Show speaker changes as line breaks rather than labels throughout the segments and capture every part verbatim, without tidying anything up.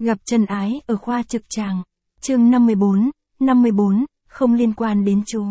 Gặp chân ái ở khoa trực tràng. Chương năm mươi bốn, năm mươi bốn, không liên quan đến chú.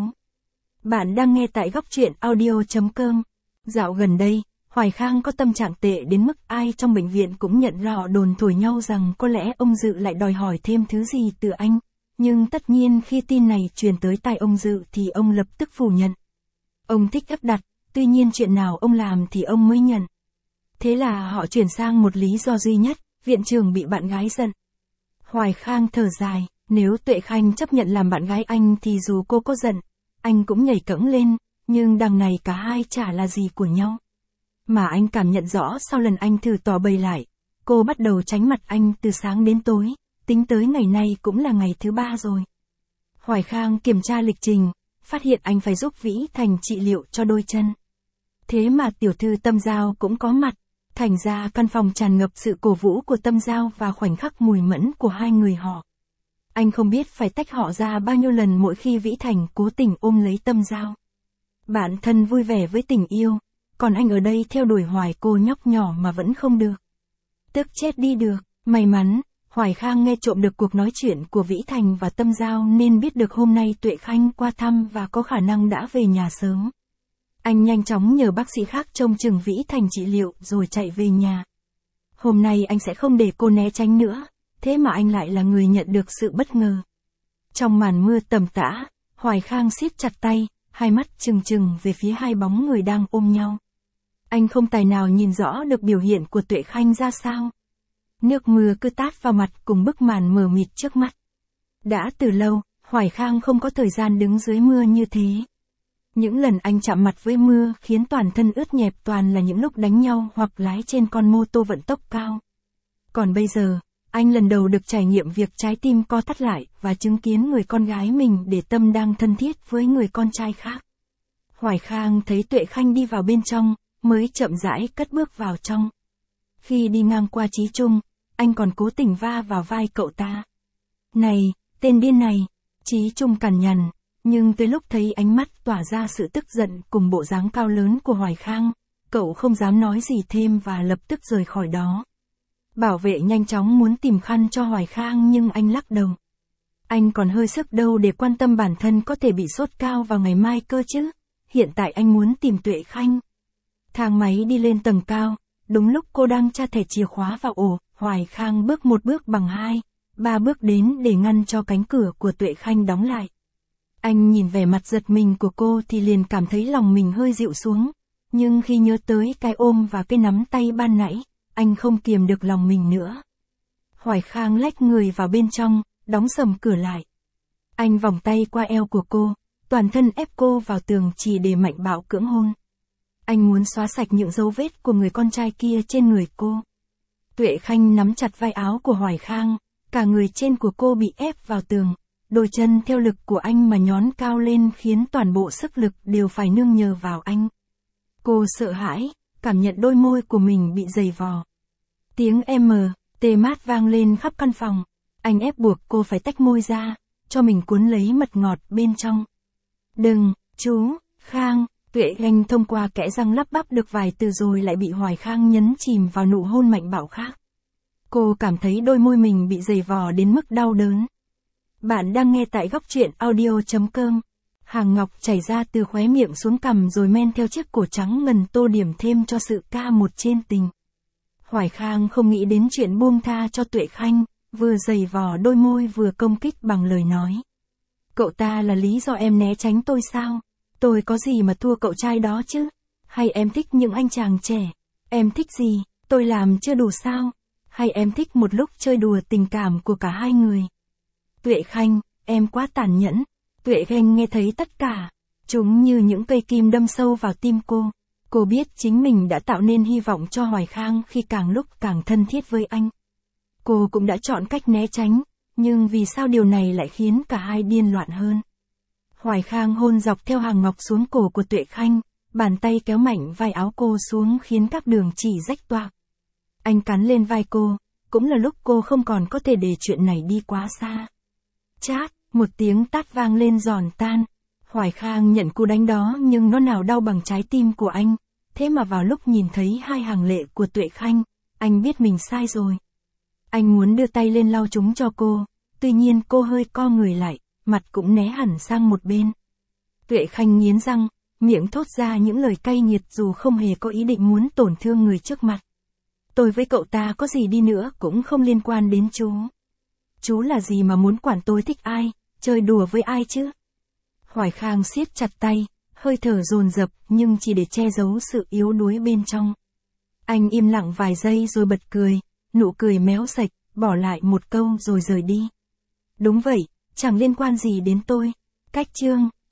Bạn đang nghe tại góc truyện audio chấm com. Dạo gần đây, Hoài Khang có tâm trạng tệ đến mức ai trong bệnh viện cũng nhận rõ đồn thổi nhau rằng có lẽ ông Dự lại đòi hỏi thêm thứ gì từ anh. Nhưng tất nhiên khi tin này truyền tới tai ông Dự thì ông lập tức phủ nhận. Ông thích áp đặt, tuy nhiên chuyện nào ông làm thì ông mới nhận. Thế là họ chuyển sang một lý do duy nhất, viện trưởng bị bạn gái giận. Hoài Khang thở dài, nếu Tuệ Khanh chấp nhận làm bạn gái anh thì dù cô có giận, anh cũng nhảy cẫng lên, nhưng đằng này cả hai chả là gì của nhau. Mà anh cảm nhận rõ sau lần anh thử tỏ bày lại, cô bắt đầu tránh mặt anh từ sáng đến tối, tính tới ngày nay cũng là ngày thứ ba rồi. Hoài Khang kiểm tra lịch trình, phát hiện anh phải giúp Vĩ Thành trị liệu cho đôi chân. Thế mà tiểu thư Tâm Giao cũng có mặt, thành ra căn phòng tràn ngập sự cổ vũ của Tâm Giao và khoảnh khắc mùi mẫn của hai người họ. Anh không biết phải tách họ ra bao nhiêu lần mỗi khi Vĩ Thành cố tình ôm lấy Tâm Giao. Bạn thân vui vẻ với tình yêu, còn anh ở đây theo đuổi Hoài cô nhóc nhỏ mà vẫn không được. Tức chết đi được, may mắn, Hoài Khang nghe trộm được cuộc nói chuyện của Vĩ Thành và Tâm Giao nên biết được hôm nay Tuệ Khanh qua thăm và có khả năng đã về nhà sớm. Anh nhanh chóng nhờ bác sĩ khác trông chừng Vĩ Thành trị liệu rồi chạy về nhà. Hôm nay anh sẽ không để cô né tránh nữa, thế mà anh lại là người nhận được sự bất ngờ. Trong màn mưa tầm tã, Hoài Khang siết chặt tay, hai mắt trừng trừng về phía hai bóng người đang ôm nhau. Anh không tài nào nhìn rõ được biểu hiện của Tuệ Khanh ra sao. Nước mưa cứ tát vào mặt cùng bức màn mờ mịt trước mắt. Đã từ lâu, Hoài Khang không có thời gian đứng dưới mưa như thế. Những lần anh chạm mặt với mưa khiến toàn thân ướt nhẹp toàn là những lúc đánh nhau hoặc lái trên con mô tô vận tốc cao. Còn bây giờ, anh lần đầu được trải nghiệm việc trái tim co thắt lại và chứng kiến người con gái mình để tâm đang thân thiết với người con trai khác. Hoài Khang thấy Tuệ Khanh đi vào bên trong, mới chậm rãi cất bước vào trong. Khi đi ngang qua Chí Trung, anh còn cố tình va vào vai cậu ta. Này, tên điên này, Chí Trung cằn nhằn, nhưng tới lúc thấy ánh mắt tỏa ra sự tức giận cùng bộ dáng cao lớn của Hoài Khang, cậu không dám nói gì thêm và lập tức rời khỏi đó. Bảo vệ nhanh chóng muốn tìm khăn cho Hoài Khang nhưng anh lắc đầu. Anh còn hơi sức đâu để quan tâm bản thân có thể bị sốt cao vào ngày mai cơ chứ, hiện tại anh muốn tìm Tuệ Khanh. Thang máy đi lên tầng cao, đúng lúc cô đang tra thẻ chìa khóa vào ổ, Hoài Khang bước một bước bằng hai, ba bước đến để ngăn cho cánh cửa của Tuệ Khanh đóng lại. Anh nhìn vẻ mặt giật mình của cô thì liền cảm thấy lòng mình hơi dịu xuống, nhưng khi nhớ tới cái ôm và cái nắm tay ban nãy, anh không kiềm được lòng mình nữa. Hoài Khang lách người vào bên trong, đóng sầm cửa lại. Anh vòng tay qua eo của cô, toàn thân ép cô vào tường chỉ để mạnh bạo cưỡng hôn. Anh muốn xóa sạch những dấu vết của người con trai kia trên người cô. Tuệ Khanh nắm chặt vai áo của Hoài Khang, cả người trên của cô bị ép vào tường, đôi chân theo lực của anh mà nhón cao lên khiến toàn bộ sức lực đều phải nương nhờ vào anh. Cô sợ hãi, cảm nhận đôi môi của mình bị giày vò. Tiếng M, T mát vang lên khắp căn phòng, anh ép buộc cô phải tách môi ra, cho mình cuốn lấy mật ngọt bên trong. Đừng, chú, Khang. Tuệ Khanh thông qua kẽ răng lắp bắp được vài từ rồi lại bị Hoài Khang nhấn chìm vào nụ hôn mạnh bạo khác. Cô cảm thấy đôi môi mình bị giày vò đến mức đau đớn. Bạn đang nghe tại góc truyện audio chấm com. Hàng ngọc chảy ra từ khóe miệng xuống cằm rồi men theo chiếc cổ trắng ngần tô điểm thêm cho sự ca một trên tình. Hoài Khang không nghĩ đến chuyện buông tha cho Tuệ Khanh, vừa giày vò đôi môi vừa công kích bằng lời nói. Cậu ta là lý do em né tránh tôi sao? Tôi có gì mà thua cậu trai đó chứ? Hay em thích những anh chàng trẻ? Em thích gì? Tôi làm chưa đủ sao? Hay em thích một lúc chơi đùa tình cảm của cả hai người? Tuệ Khanh, em quá tàn nhẫn. Tuệ Khanh nghe thấy tất cả. Chúng như những cây kim đâm sâu vào tim cô. Cô biết chính mình đã tạo nên hy vọng cho Hoài Khang khi càng lúc càng thân thiết với anh. Cô cũng đã chọn cách né tránh, nhưng vì sao điều này lại khiến cả hai điên loạn hơn? Hoài Khang hôn dọc theo hàng ngọc xuống cổ của Tuệ Khanh, bàn tay kéo mạnh vai áo cô xuống khiến các đường chỉ rách toạc. Anh cắn lên vai cô, cũng là lúc cô không còn có thể để chuyện này đi quá xa. Chát, một tiếng tát vang lên giòn tan. Hoài Khang nhận cú đánh đó nhưng nó nào đau bằng trái tim của anh, thế mà vào lúc nhìn thấy hai hàng lệ của Tuệ Khanh, anh biết mình sai rồi. Anh muốn đưa tay lên lau chúng cho cô, tuy nhiên cô hơi co người lại, mặt cũng né hẳn sang một bên. Tuệ Khanh nghiến răng, miệng thốt ra những lời cay nghiệt dù không hề có ý định muốn tổn thương người trước mặt. Tôi với cậu ta có gì đi nữa cũng không liên quan đến chú. Chú là gì mà muốn quản tôi thích ai, chơi đùa với ai chứ? Hoài Khang siết chặt tay, hơi thở dồn dập nhưng chỉ để che giấu sự yếu đuối bên trong. Anh im lặng vài giây rồi bật cười, nụ cười méo sạch, bỏ lại một câu rồi rời đi. Đúng vậy, chẳng liên quan gì đến tôi. Cách chương